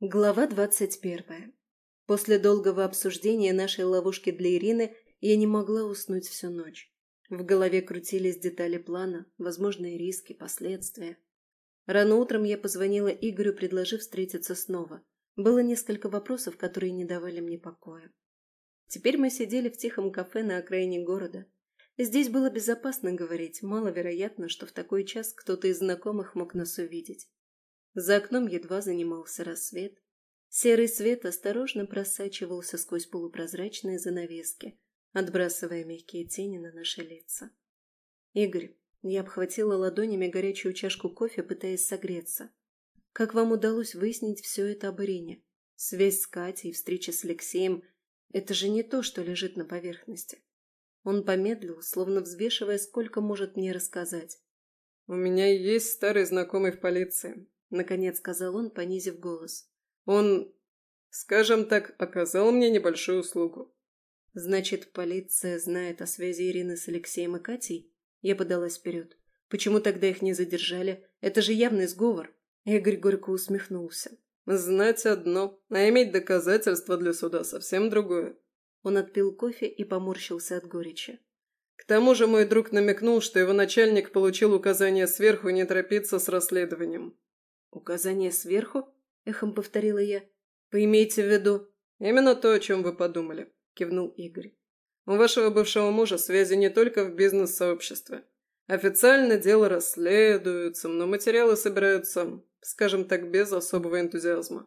Глава 21. После долгого обсуждения нашей ловушки для Ирины я не могла уснуть всю ночь. В голове крутились детали плана, возможные риски, последствия. Рано утром я позвонила Игорю, предложив встретиться снова. Было несколько вопросов, которые не давали мне покоя. Теперь мы сидели в тихом кафе на окраине города. Здесь было безопасно говорить, маловероятно, что в такой час кто-то из знакомых мог нас увидеть. За окном едва занимался рассвет. Серый свет осторожно просачивался сквозь полупрозрачные занавески, отбрасывая мягкие тени на наши лица. «Игорь», я обхватила ладонями горячую чашку кофе, пытаясь согреться. «Как вам удалось выяснить все это об Ирине? Связь с Катей и встреча с Алексеем – это же не то, что лежит на поверхности». Он помедлил, словно взвешивая, сколько может мне рассказать. «У меня есть старый знакомый в полиции», — наконец сказал он, понизив голос. «Он, скажем так, оказал мне небольшую услугу». «Значит, полиция знает о связи Ирины с Алексеем и Катей?» Я подалась вперед. «Почему тогда их не задержали? Это же явный сговор». Игорь горько усмехнулся. «Знать одно, а иметь доказательства для суда совсем другое». Он отпил кофе и поморщился от горечи. К тому же мой друг намекнул, что его начальник получил указание сверху не торопиться с расследованием. «Указание сверху?» – эхом повторила я. «Вы имеете в виду?» «Именно то, о чем вы подумали», – кивнул Игорь. «У вашего бывшего мужа связи не только в бизнес-сообществе. Официально дело расследуется, но материалы собираются, скажем так, без особого энтузиазма».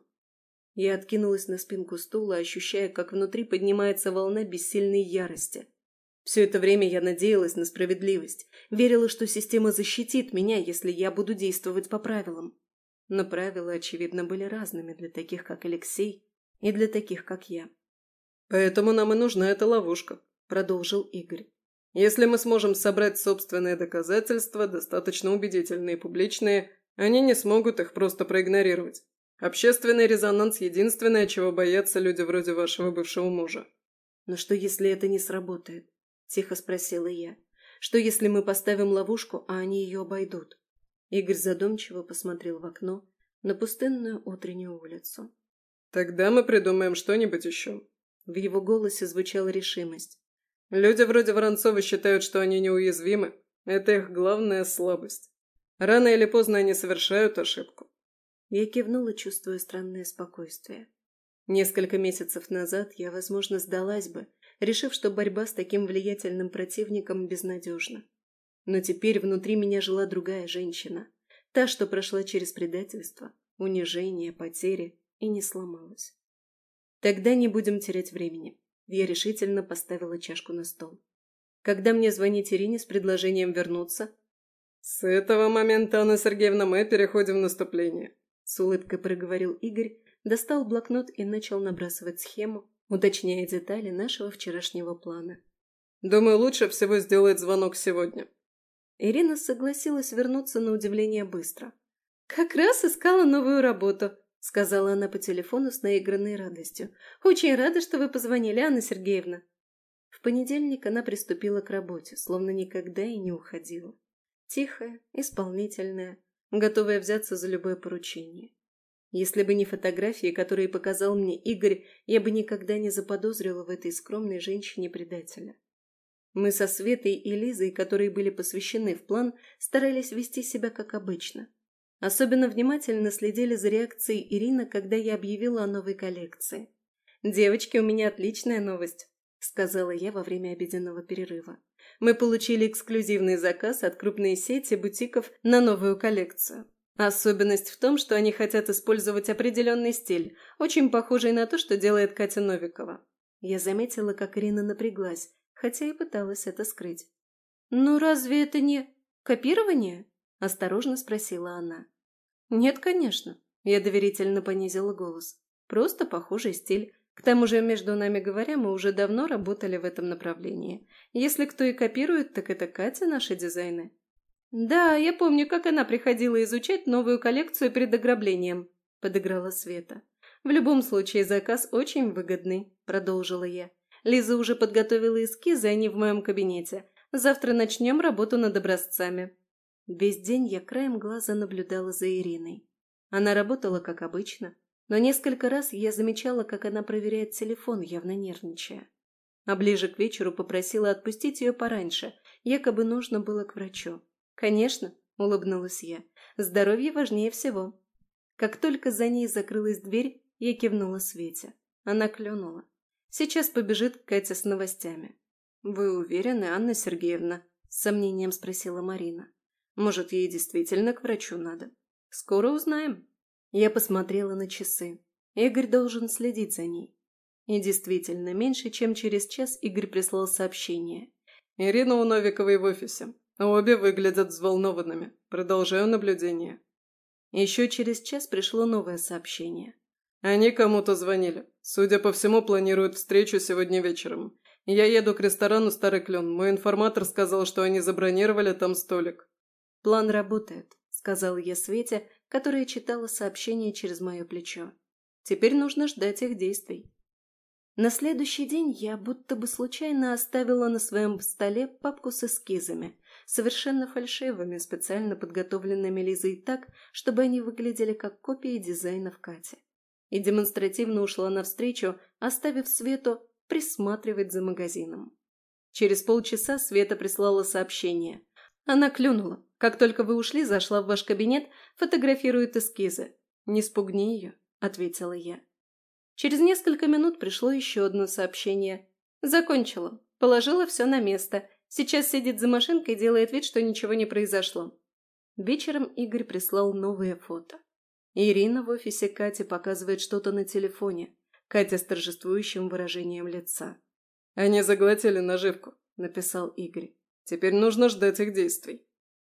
Я откинулась на спинку стула, ощущая, как внутри поднимается волна бессильной ярости. Все это время я надеялась на справедливость, верила, что система защитит меня, если я буду действовать по правилам. Но правила, очевидно, были разными для таких, как Алексей, и для таких, как я. «Поэтому нам и нужна эта ловушка», – продолжил Игорь. «Если мы сможем собрать собственные доказательства, достаточно убедительные и публичные, они не смогут их просто проигнорировать. Общественный резонанс – единственное, чего боятся люди вроде вашего бывшего мужа». «Но что, если это не сработает?» – тихо спросила я. «Что, если мы поставим ловушку, а они ее обойдут?» Игорь задумчиво посмотрел в окно на пустынную утреннюю улицу. «Тогда мы придумаем что-нибудь еще». В его голосе звучала решимость. «Люди вроде Воронцова считают, что они неуязвимы. Это их главная слабость. Рано или поздно они совершают ошибку». Я кивнула, чувствуя странное спокойствие. Несколько месяцев назад я, возможно, сдалась бы, решив, что борьба с таким влиятельным противником безнадежна. Но теперь внутри меня жила другая женщина, та, что прошла через предательство, унижение, потери и не сломалась. «Тогда не будем терять времени». Я решительно поставила чашку на стол. «Когда мне звонить Ирине с предложением вернуться?» «С этого момента, Анна Сергеевна, мы переходим в наступление», — с улыбкой проговорил Игорь, достал блокнот и начал набрасывать схему, уточняя детали нашего вчерашнего плана. «Думаю, лучше всего сделать звонок сегодня». Ирина согласилась вернуться на удивление быстро. «Как раз искала новую работу», — сказала она по телефону с наигранной радостью. «Очень рада, что вы позвонили, Анна Сергеевна». В понедельник она приступила к работе, словно никогда и не уходила. Тихая, исполнительная, готовая взяться за любое поручение. Если бы не фотографии, которые показал мне Игорь, я бы никогда не заподозрила в этой скромной женщине предателя. Мы со Светой и Лизой, которые были посвящены в план, старались вести себя как обычно. Особенно внимательно следили за реакцией Ирины, когда я объявила о новой коллекции. «Девочки, у меня отличная новость», — сказала я во время обеденного перерыва. «Мы получили эксклюзивный заказ от крупной сети бутиков на новую коллекцию. Особенность в том, что они хотят использовать определенный стиль, очень похожий на то, что делает Катя Новикова». Я заметила, как Ирина напряглась, хотя и пыталась это скрыть. «Ну разве это не копирование?» – осторожно спросила она. «Нет, конечно», – я доверительно понизила голос. «Просто похожий стиль. К тому же, между нами говоря, мы уже давно работали в этом направлении. Если кто и копирует, так это Катя наши дизайны». «Да, я помню, как она приходила изучать новую коллекцию перед ограблением», – подыграла Света. «В любом случае, заказ очень выгодный», – продолжила я. «Лиза уже подготовила эскизы, они в моем кабинете. Завтра начнем работу над образцами». Весь день я краем глаза наблюдала за Ириной. Она работала как обычно, Но несколько раз я замечала, как она проверяет телефон, явно нервничая. А ближе к вечеру попросила отпустить ее пораньше, якобы нужно было к врачу. «Конечно», — улыбнулась я, — «здоровье важнее всего». Как только за ней закрылась дверь, я кивнула Свете. Она клюнула. Сейчас побежит Катя с новостями. «Вы уверены, Анна Сергеевна?» — с сомнением спросила Марина. «Может, ей действительно к врачу надо? Скоро узнаем». Я посмотрела на часы. Игорь должен следить за ней. И действительно, меньше чем через час Игорь прислал сообщение. «Ирина у Новиковой в офисе. Обе выглядят взволнованными. Продолжаю наблюдение». Еще через час пришло новое сообщение. «Они кому-то звонили. Судя по всему, планируют встречу сегодня вечером. Я еду к ресторану «Старый Клен». Мой информатор сказал, что они забронировали там столик». «План работает», — сказала я Свете, которая читала сообщение через мое плечо. «Теперь нужно ждать их действий». На следующий день я будто бы случайно оставила на своем столе папку с эскизами, совершенно фальшивыми, специально подготовленными Лизой так, чтобы они выглядели как копии дизайнов Кати. И демонстративно ушла навстречу, оставив Свету присматривать за магазином. Через полчаса Света прислала сообщение. Она клюнула. «Как только вы ушли, зашла в ваш кабинет, фотографирует эскизы». «Не спугни ее», — ответила я. Через несколько минут пришло еще одно сообщение. «Закончила. Положила все на место. Сейчас сидит за машинкой и делает вид, что ничего не произошло». Вечером Игорь прислал новые фото. Ирина в офисе Кати показывает что-то на телефоне. Катя с торжествующим выражением лица. «Они заглотили наживку», — написал Игорь. «Теперь нужно ждать их действий».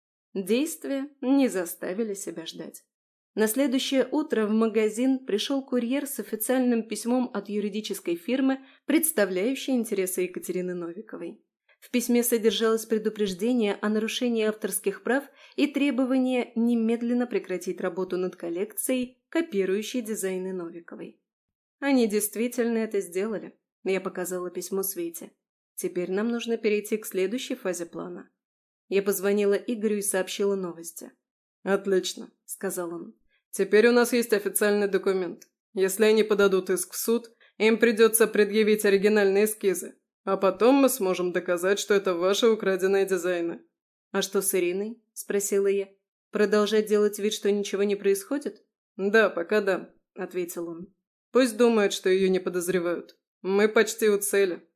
Действия не заставили себя ждать. На следующее утро в магазин пришел курьер с официальным письмом от юридической фирмы, представляющей интересы Екатерины Новиковой. В письме содержалось предупреждение о нарушении авторских прав и требование немедленно прекратить работу над коллекцией, копирующей дизайны Новиковой. Они действительно это сделали. Я показала письмо Свете. Теперь нам нужно перейти к следующей фазе плана. Я позвонила Игорю и сообщила новости. «Отлично», — сказал он. «Теперь у нас есть официальный документ. Если они подадут иск в суд, им придется предъявить оригинальные эскизы. А потом мы сможем доказать, что это ваши украденные дизайны». «А что с Ириной?» – спросила я. «Продолжать делать вид, что ничего не происходит?» «Да, пока да», – ответил он. «Пусть думает, что ее не подозревают. Мы почти у цели».